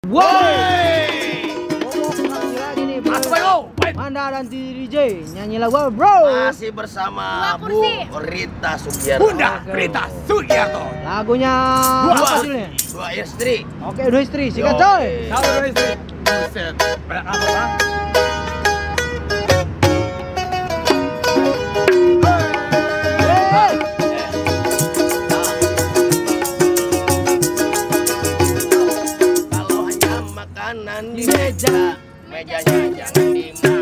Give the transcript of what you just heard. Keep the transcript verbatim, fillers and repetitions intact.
Woi, lagi nih, bro. masuk bro. Manda dan D J nyanyi lagu apa, bro? Masih bersama Bu Rita Sugiarto. Bunda Rita Sugiarto. Lagunya Dua. apa judulnya? Dua istri. Oke, dua istri, sikat Yo. coy. Satu dua istri. Buset, banyak apa bang? Hey. Kalau hanya makanan di meja, mejanya jangan dimakan.